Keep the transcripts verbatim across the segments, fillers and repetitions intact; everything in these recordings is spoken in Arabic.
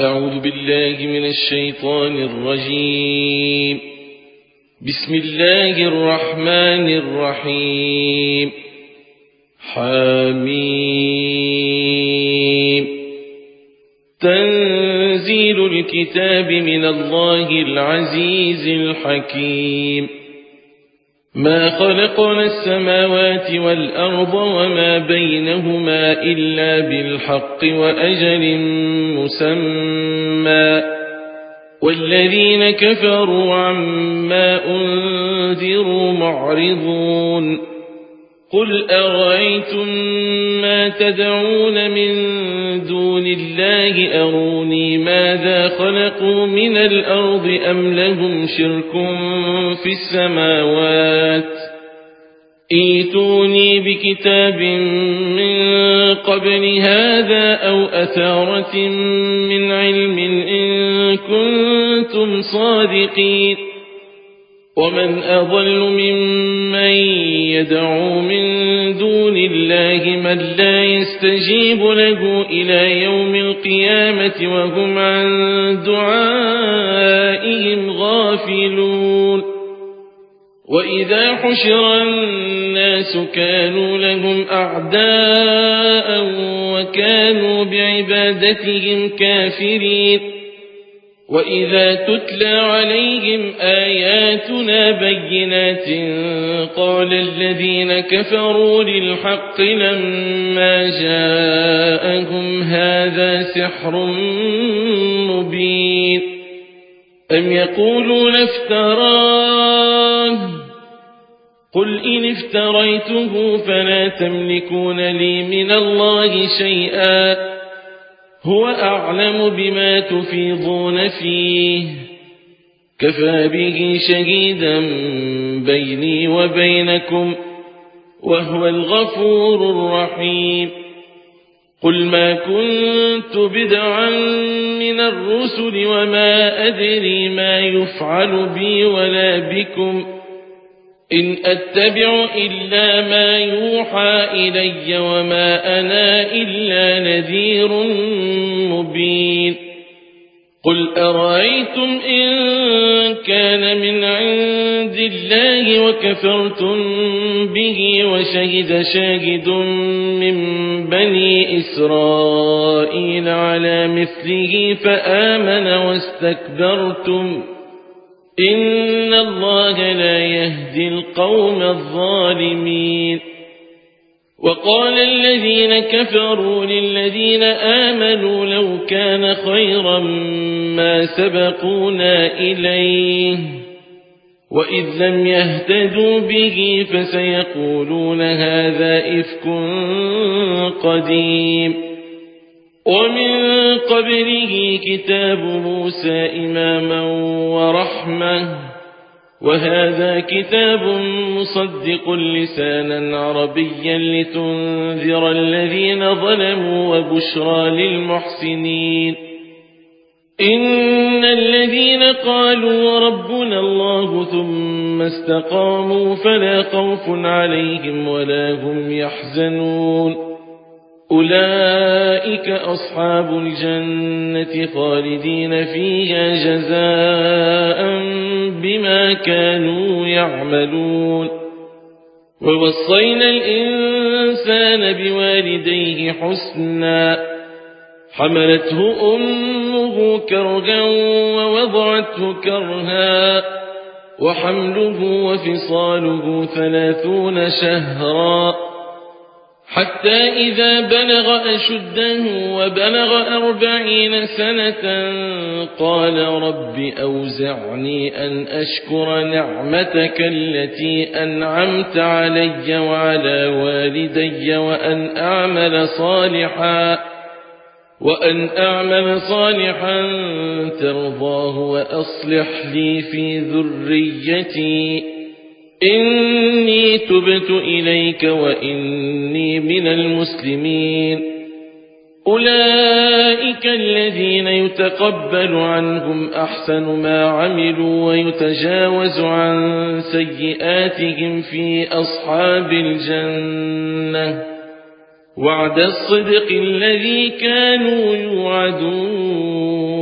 أعوذ بالله من الشيطان الرجيم. بسم الله الرحمن الرحيم. حميم. تنزيل الكتاب من الله العزيز الحكيم. ما خلقنا السماوات والأرض وما بينهما إلا بالحق وأجل مسمى، والذين كفروا عما أنذروا معرضون. قل أرأيتم ما تدعون من دون الله أروني ماذا خلقوا من الأرض أم لهم شرك في السماوات؟ ائتوني بكتاب من قبل هذا أو أثارة من علم إن كنتم صادقين. ومن أضل ممن يدعو من دون الله من لا يستجيب له إلى يوم القيامة وهم عن دعائهم غافلون. وإذا حشر الناس كانوا لهم أعداء وكانوا بعبادتهم كافرين. وإذا تتلى عليهم آياتنا بينات قال الذين كفروا للحق لما جاءهم هذا سحر مبين. أم يقولون افتراه؟ قل إن افتريته فلا تملكون لي من الله شيئا، هو أعلم بما تفيضون فيه، كفى به شهيدا بيني وبينكم وهو الغفور الرحيم. قل ما كنت بدعا من الرسل وما أدري ما يفعل بي ولا بكم، إن أتبع إلا ما يوحى إلي وما أنا إلا نذير مبين. قل أرأيتم إن كان من عند الله وكفرتم به وشهد شاهد من بني إسرائيل على مثله فآمن واستكبرتم، إن الله لا يهدي القوم الظالمين. وقال الذين كفروا للذين آمنوا لو كان خيرا ما سبقونا إليه، وإذ لم يهتدوا به فسيقولون هذا إفك قديم. ومن قبله كتاب موسى إماما ورحمة، وهذا كتاب مصدق لسانا عربيا لتنذر الذين ظلموا وبشرى للمحسنين. إن الذين قالوا ربنا الله ثم استقاموا فلا خوف عليهم ولا هم يحزنون، أولئك أصحاب الجنة خالدين فيها جزاء بما كانوا يعملون. ووصينا الإنسان بوالديه حسنا، حملته أمه كرها ووضعته كرها، وحمله وفصاله ثلاثون شهرا، حتى إذا بلغ أشده وبلغ أربعين سنة قال رب أوزعني أن أشكر نعمتك التي أنعمت علي وعلى والدي وأن أعمل صالحا وأن أعمل صالحا ترضاه وأصلح لي في ذريتي إني تبت إليك وإني من المسلمين. أولئك الذين يتقبل عنهم أحسن ما عملوا ويتجاوز عن سيئاتهم في أصحاب الجنة، وعد الصدق الذي كانوا يوعدون.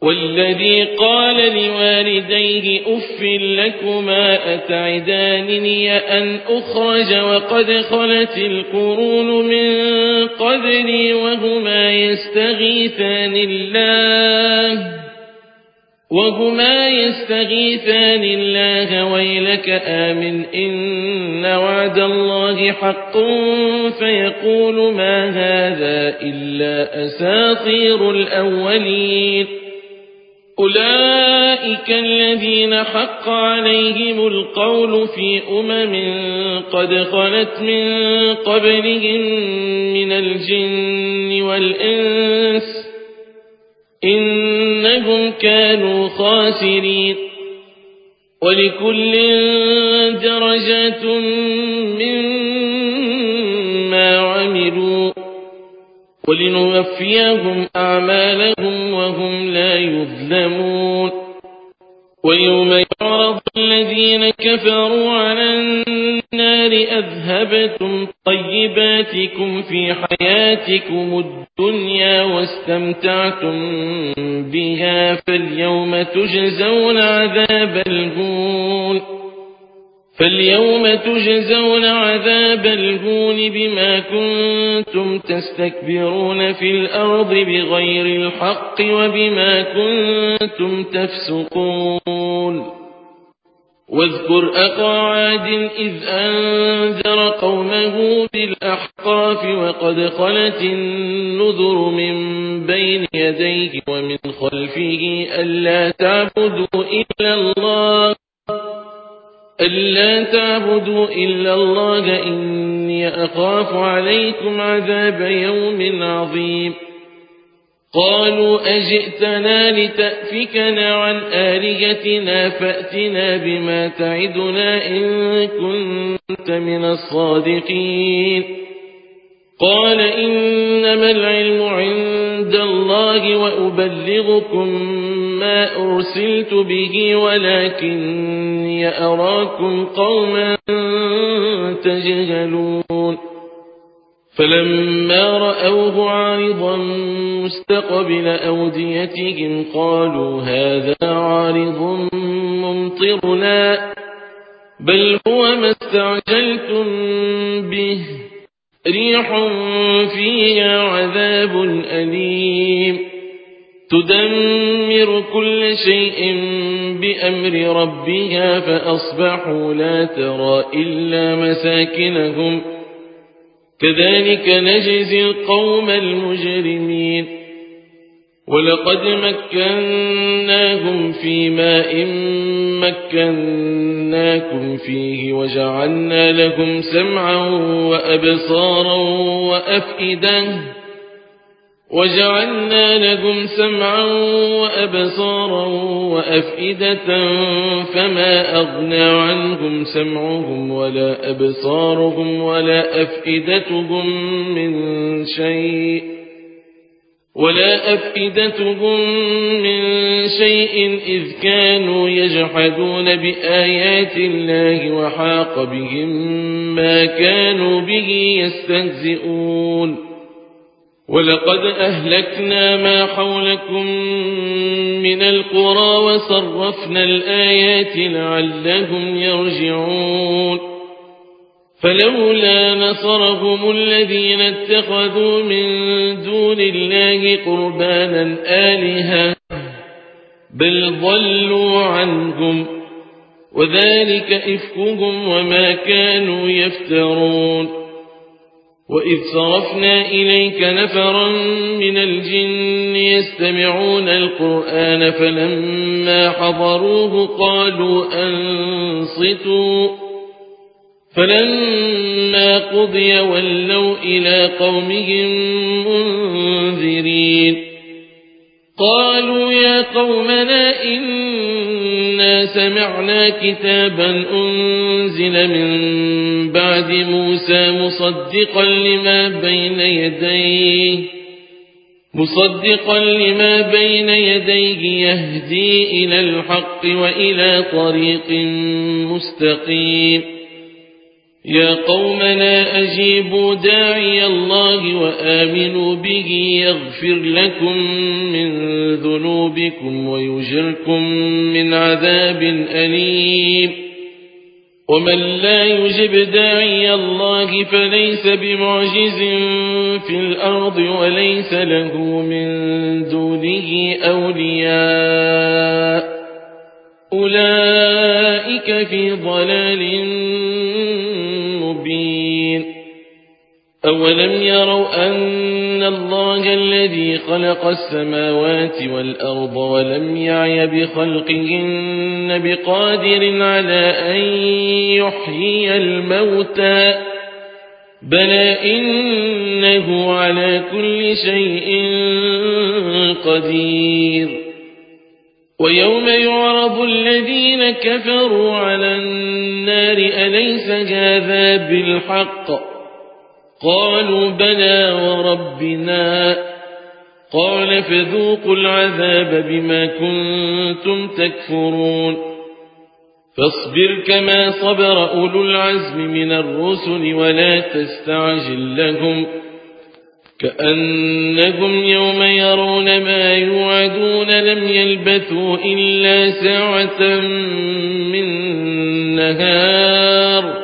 والذي قال لوالديه أف لكما أتعدانني أن أخرج وقد خلت القرون من قبلي وهما يستغيثان الله وهما يستغيثان الله ويلك آمن إن وعد الله حق فيقول ما هذا إلا أساطير الأولين أولئك الذين حق عليهم القول في أمم قد خلت من قبلهم من الجن والإنس إنهم كانوا خاسرين ولكل درجات مما عملوا ولنوفيهم أعمالهم وهم لا يظلمون ويوم يعرض الذين كفروا على النار أذهبتم طيباتكم في حياتكم الدنيا واستمتعتم بها فاليوم تجزون عذاب الهون فاليوم تجزون عذاب الهون بما كنتم تستكبرون في الأرض بغير الحق وبما كنتم تفسقون واذكر أخا عاد إذ أنذر قومه بالأحقاف وقد خلت النذر من بين يديه ومن خلفه ألا تعبدوا إلا الله ألا تعبدوا إلا الله إني أخاف عليكم عذاب يوم عظيم قالوا أجئتنا لتأفكنا عن آلهتنا فأتنا بما تعدنا إن كنت من الصادقين قال إنما العلم عند الله وأبلغكم ما أرسلت به ولكني أراكم قوما تجهلون فلما رأوه عارضا مستقبل أوديتهم قالوا هذا عارض ممطرنا بل هو ما استعجلتم به ريح فيها عذاب أليم تدمر كل شيء بأمر ربها فأصبحوا لا ترى إلا مساكنهم كذلك نجزي القوم المجرمين ولقد مكناهم في ماء مكناكم فيه وجعلنا لهم سمعا وأبصارا وأفئدة وجعلنا لهم سمعا وأبصارا وأفئدة فما أغنى عنهم سمعهم ولا أبصارهم ولا أفئدتهم من شيء ولا أفئدتهم من شيء إذ كانوا يجحدون بآيات الله وحاق بهم ما كانوا به يستهزئون ولقد أهلكنا ما حولكم من القرى وصرفنا الآيات لعلهم يرجعون فلولا نصرهم الذين اتخذوا من دون الله قربانا آلهة بل ضلوا عنهم وذلك إفكهم وما كانوا يفترون وإذ صرفنا إليك نفرا من الجن يستمعون القرآن فلما حضروه قالوا أنصتوا فلما قضي ولوا إلى قومهم منذرين قالوا يا قومنا إنا سمعنا كتابا أنزل من بعد موسى مصدقا لما بين يديه مصدقا لما بين يديه يهدي إلى الحق وإلى طريق مستقيم يا قومنا أجيبوا داعي الله وآمنوا به يغفر لكم من ذنوبكم ويجركم من عذاب أليم ومن لا يجب داعي الله فليس بمعجز في الأرض وليس له من دونه أولياء أولئك في ضلال مبين أولم يروا أن الله الذي خلق السماوات والأرض ولم يعي بخلقهن بقادر على أن يحيي الموتى بلى إنه على كل شيء قدير ويوم يعرض الذين كفروا على النار أليس هذا بالحق قالوا بلى وربنا قال فذوقوا العذاب بما كنتم تكفرون فاصبر كما صبر أولو العزم من الرسل ولا تستعجل لهم كأنهم يوم يرون ما يوعدون لم يلبثوا إلا ساعة من نهار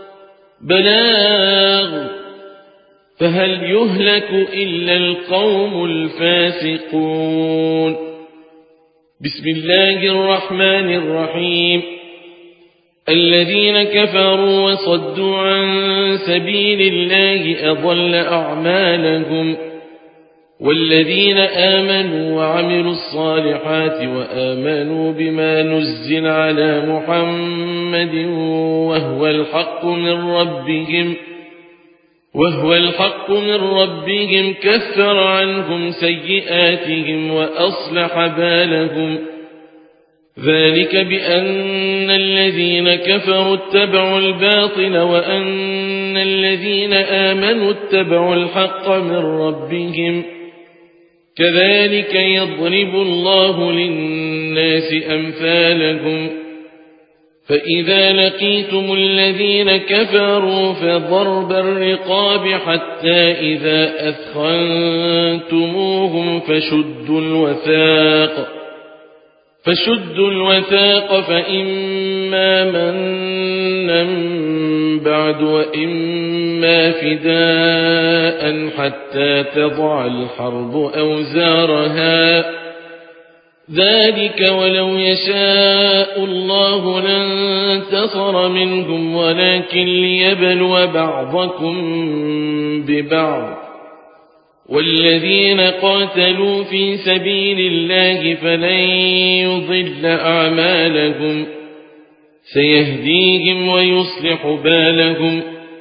بلاغ فهل يهلك إلا القوم الفاسقون بسم الله الرحمن الرحيم الذين كفروا وصدوا عن سبيل الله أضل أعمالهم والذين آمنوا وعملوا الصالحات وآمنوا بما نزل على محمد وهو الحق من ربهم وهو الحق من ربهم كفر عنهم سيئاتهم وأصلح بالهم ذلك بأن الذين كفروا اتبعوا الباطل وأن الذين آمنوا اتبعوا الحق من ربهم كذلك يضرب الله للناس أمثالهم فإذا لقيتم الذين كفروا فضرب الرقاب حتى إذا أثخنتموهم فشدوا الوثاق فشدوا الوثاق فإما منا بعد وإما فداء حتى تضع الحرب أوزارها ذلك ولو يشاء الله لانتصر منهم ولكن ليبلو بعضكم ببعض والذين قاتلوا في سبيل الله فلن يضل أعمالهم سيهديهم ويصلح بالهم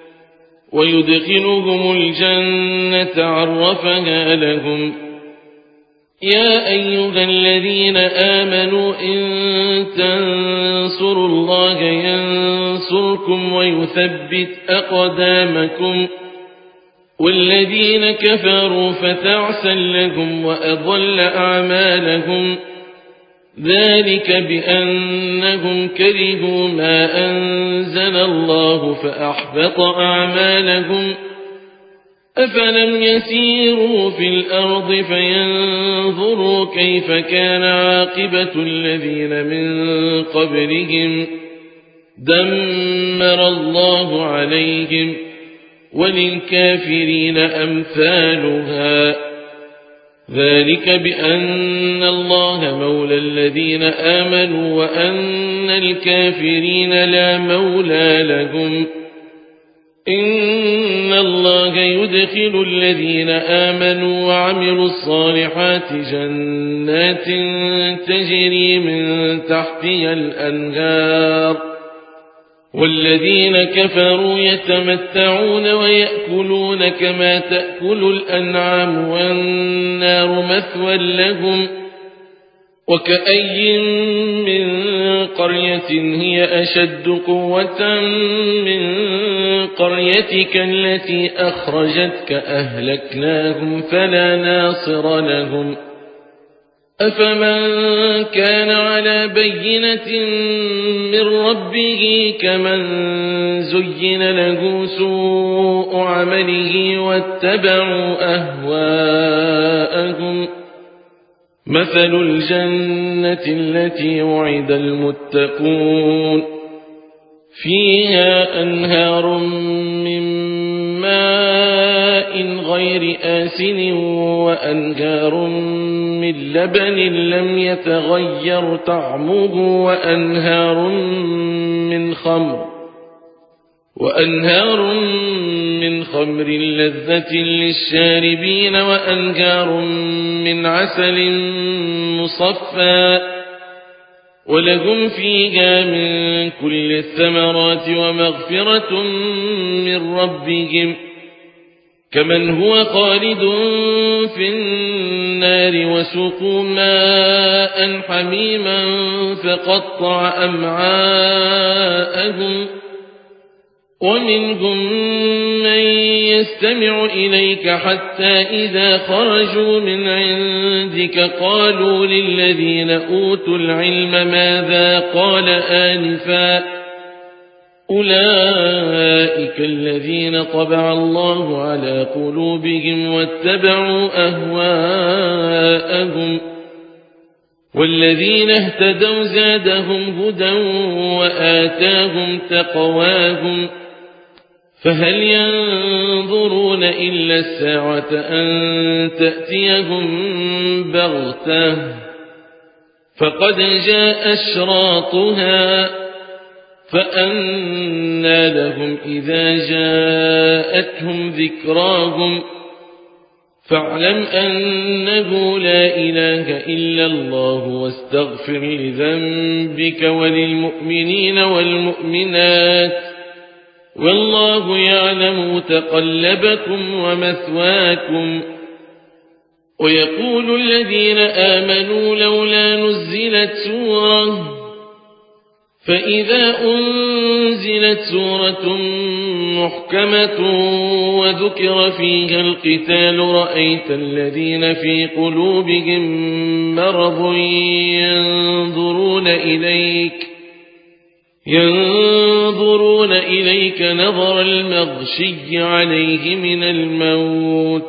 ويدخلهم الجنة عرفها لهم يا أيها الذين آمنوا إن تنصروا الله ينصركم ويثبت أقدامكم والذين كفروا فتعسا لهم وأضل أعمالهم ذلك بأنهم كرهوا ما أنزل الله فأحبط أعمالهم أفلم يسيروا في الأرض فينظروا كيف كان عاقبة الذين من قبلهم دمر الله عليهم وللكافرين أمثالها ذلك بأن الله مولى الذين آمنوا وأن الكافرين لا مولى لهم إن الله يدخل الذين آمنوا وعملوا الصالحات جنات تجري من تحتها الأنهار والذين كفروا يتمتعون ويأكلون كما تأكل الأنعام والنار مثوى لهم وكأي من قرية هي أشد قوة من قريتك التي أخرجتك أهلكناهم فلا ناصر لهم أفمن كان على بينة من ربه كمن زين له سوء عمله واتبعوا أهواءهم مثل الجنة التي وعد المتقون فيها أنهار من ماء غير آسن وأنهار من لبن لم يتغير طعمه وأنهار من خمر وأنهار من خمر لذة للشاربين وأنهار من عسل مصفى ولهم فيها من كل الثمرات ومغفرة من ربهم كمن هو خالد في النار وسقوا ماء حميما فقطع أمعاءهم ومنهم من يستمع إليك حتى إذا خرجوا من عندك قالوا للذين أوتوا العلم ماذا قال آنفا أولئك الذين طبع الله على قلوبهم واتبعوا أهواءهم والذين اهتدوا زادهم هدى وآتاهم تقواهم فهل ينظرون إلا الساعة أن تأتيهم بغتة فقد جاء أشراطها فأنى لهم إذا جاءتهم ذكراهم فاعلم أنه لا إله إلا الله واستغفر لذنبك وللمؤمنين والمؤمنات والله يعلم متقلبكم ومثواكم ويقول الذين آمنوا لولا نزلت سورة فإذا أنزلت سورة محكمة وذكر فيها القتال رأيت الذين في قلوبهم مرض ينظرون إليك ينظرون إليك نظر المغشي عليه من الموت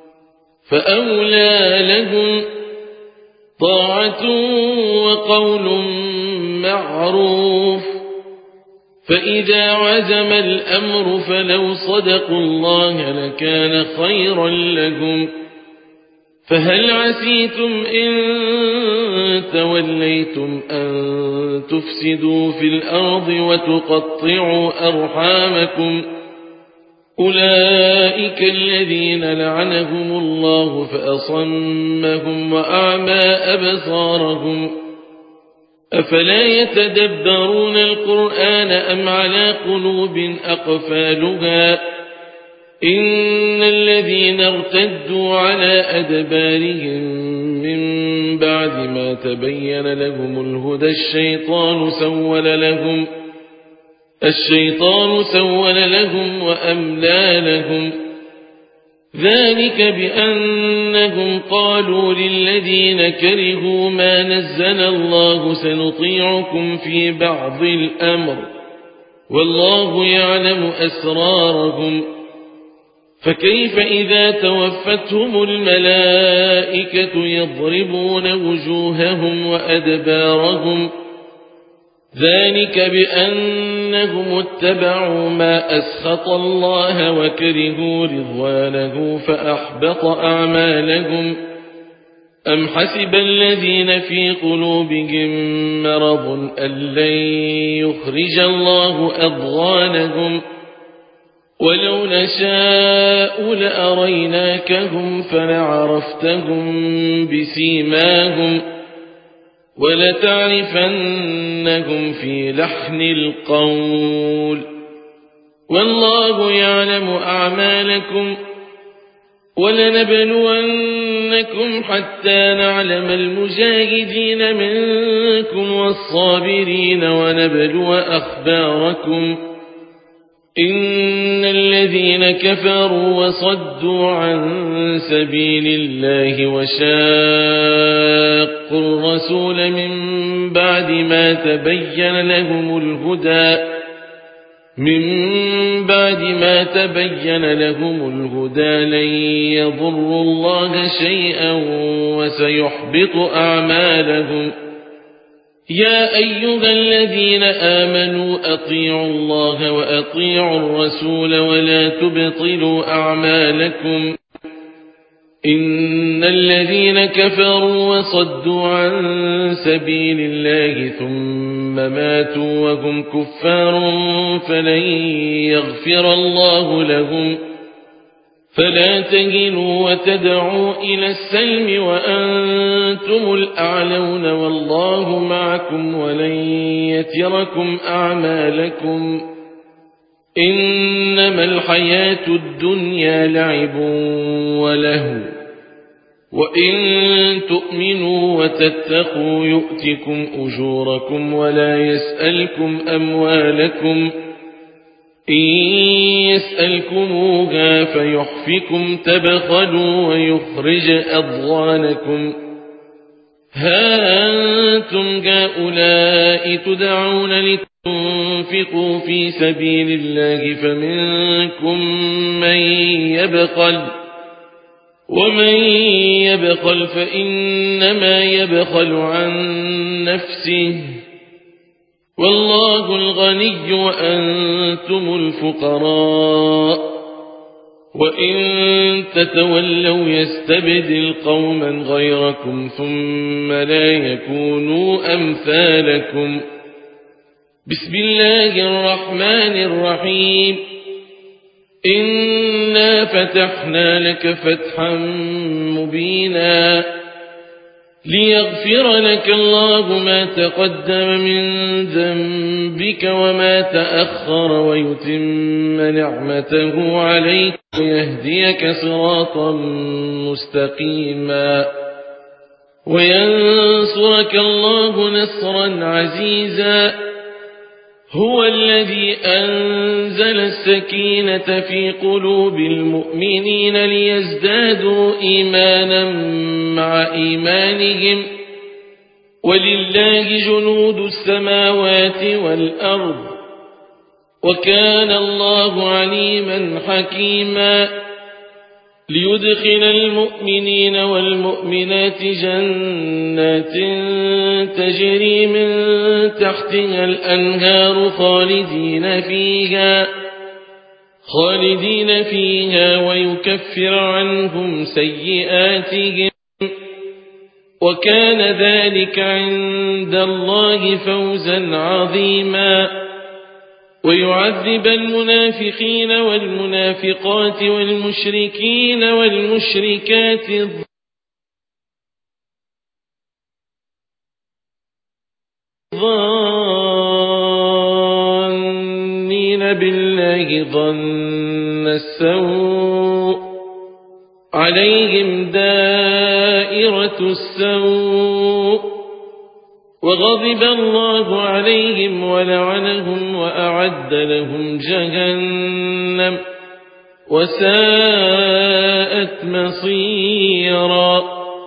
فأولى لهم طاعة وقول معروف فإذا عزم الأمر فلو صدقوا الله لكان خيرا لهم فهل عسيتم إن توليتم أن تفسدوا في الأرض وتقطعوا أرحامكم أولئك الذين لعنهم الله فأصمهم وأعمى أبصارهم أفلا يتدبرون القرآن أم على قلوب أقفالها إن الذين ارتدوا على أدبارهم من بعد ما تبين لهم الهدى الشيطان سول لهم الشيطان سول لهم وأملى لهم ذلك بأنهم قالوا للذين كرهوا ما نزل الله سنطيعكم في بعض الأمر والله يعلم أسرارهم فكيف إذا توفتهم الملائكة يضربون وجوههم وأدبارهم ذلك بأنهم اتبعوا ما أسخط الله وكرهوا رضوانه فأحبط أعمالهم أم حسب الذين في قلوبهم مرض أن لن يخرج الله أضغانهم ولو نشاء لأريناكهم فلعرفتهم بسيماهم ولتعرفنهم في لحن القول والله يعلم أعمالكم ولنبلونكم حتى نعلم المجاهدين منكم والصابرين ونبلو أخباركم إن الذين كفروا وصدوا عن سبيل الله وشاقوا بعد ما تبين لهم الهدى من بعد ما تبين لهم الهدى لن يضروا الله شيئا وسيحبط أعمالهم. يا أيها الذين آمنوا أطيعوا الله وأطيعوا الرسول ولا تبطلوا أعمالكم إن الذين كفروا وصدوا عن سبيل الله ثم ماتوا وهم كفار فلن يغفر الله لهم. فلا تهنوا وتدعوا إلى السلم وأنتم الأعلون والله معكم ولن يتركم أعمالكم إنما الحياة الدنيا لعب ولهو وإن تؤمنوا وتتقوا يؤتكم أجوركم ولا يسألكم أموالكم إن يسألكموها فيحفكم تبخلوا ويخرج أضغانكم. ها أنتم هؤلاء تدعون لتنفقوا في سبيل الله فمنكم من يبخل ومن يبخل فإنما يبخل عن نفسه والله الغني وأنتم الفقراء وإن تتولوا يستبدل قوما غيركم ثم لا يكونوا أمثالكم. بسم الله الرحمن الرحيم إنا فتحنا لك فتحا مبينا ليغفر لك الله ما تقدم من ذنبك وما تأخر ويتم نعمته عليك ويهديك صراطا مستقيما وينصرك الله نصرا عزيزا. هو الذي أنزل السكينة في قلوب المؤمنين ليزدادوا إيمانا مع إيمانهم ولله جنود السماوات والأرض وكان الله عليما حكيما. ليدخل المؤمنين والمؤمنات جنات تجري من تحتها الأنهار خالدين فيها خالدين فيها ويكفر عنهم سيئاتهم وكان ذلك عند الله فوزا عظيما. ويعذب المنافقين والمنافقات والمشركين والمشركات الظانين بالله ظن السوء عليهم دائرة السوء وغضب الله عليهم ولعنهم وأعد لهم جهنم وساءت مصيرا.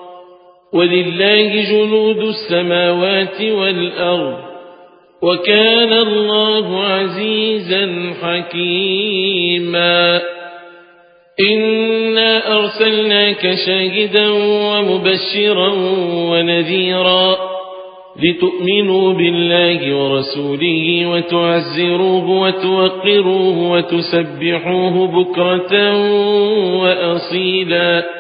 ولله جنود السماوات والأرض وكان الله عزيزا حكيما. إنا أرسلناك شاهدا ومبشرا ونذيرا لتؤمنوا بالله ورسوله وتعزروه وتوقروه وتسبحوه بكرة وأصيلا.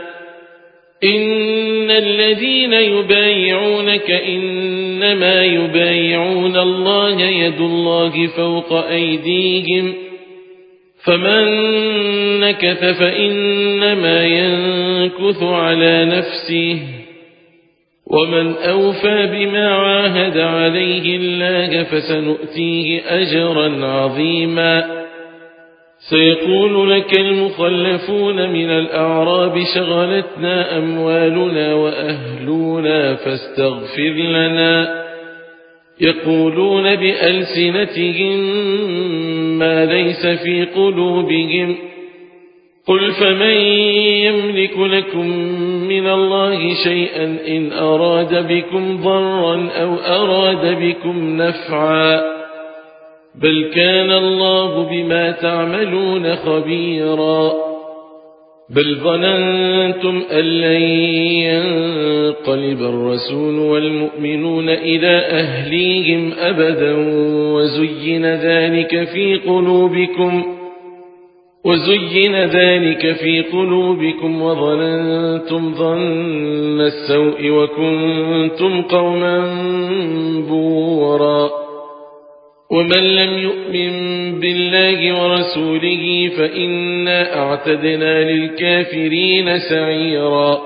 إن الذين يبايعونك إنما يبايعون الله يد الله فوق أيديهم فمن نكث فإنما ينكث على نفسه ومن أوفى بما عاهد عليه الله فسنؤتيه أجرا عظيما. سيقول لك المخلفون من الأعراب شغلتنا أموالنا وأهلنا فاستغفر لنا يقولون بألسنتهم ما ليس في قلوبهم قل فمن يملك لكم من الله شيئا إن أراد بكم ضرا أو أراد بكم نفعا بل كان الله بما تعملون خبيرا بل ظننتم أن لن ينقلب الرسول والمؤمنون إلى أهليهم أبدا وزين ذلك في قلوبكم وزين ذلك في قلوبكم وظننتم ظن السوء وكنتم قوما بورا ومن لم يؤمن بالله ورسوله فإنا أعتدنا للكافرين سعيرا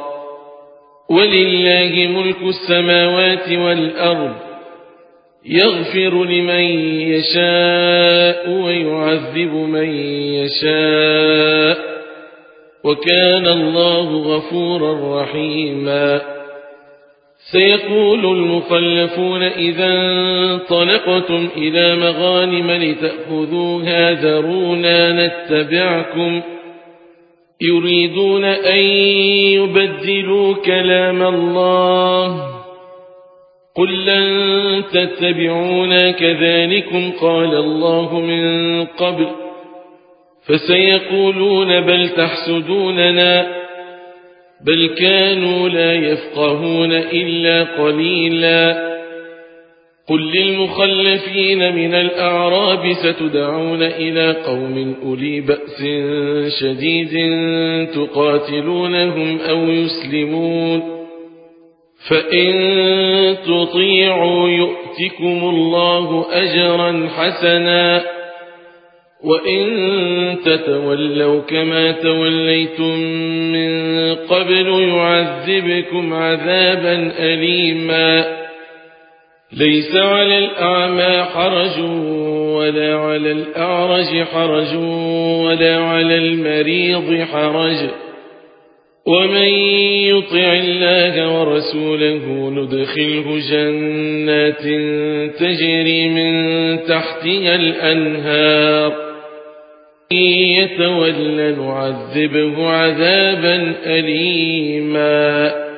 ولله ملك السماوات والأرض يغفر لمن يشاء ويعذب من يشاء وكان الله غفورا رحيما سيقول المخلفون إذا انطلقتم إلى مغانم لتأخذوها ذرونا نتبعكم يريدون أن يبدلوا كلام الله قل لن تتبعونا كذلكم قال الله من قبل فسيقولون بل تحسدوننا بل كانوا لا يفقهون إلا قليلا قل للمخلفين من الأعراب ستدعون إلى قوم أولي بأس شديد تقاتلونهم أو يسلمون فإن تطيعوا يؤتكم الله أجرا حسنا وإن تتولوا كما توليتم من قبل يعذبكم عذابا أليما ليس على الأعمى حرج ولا على الأعرج حرج ولا على المريض حرج ومن يطع الله ورسوله ندخله جنات تجري من تحتها الأنهار إن يتولى نعذبه عذابا أليما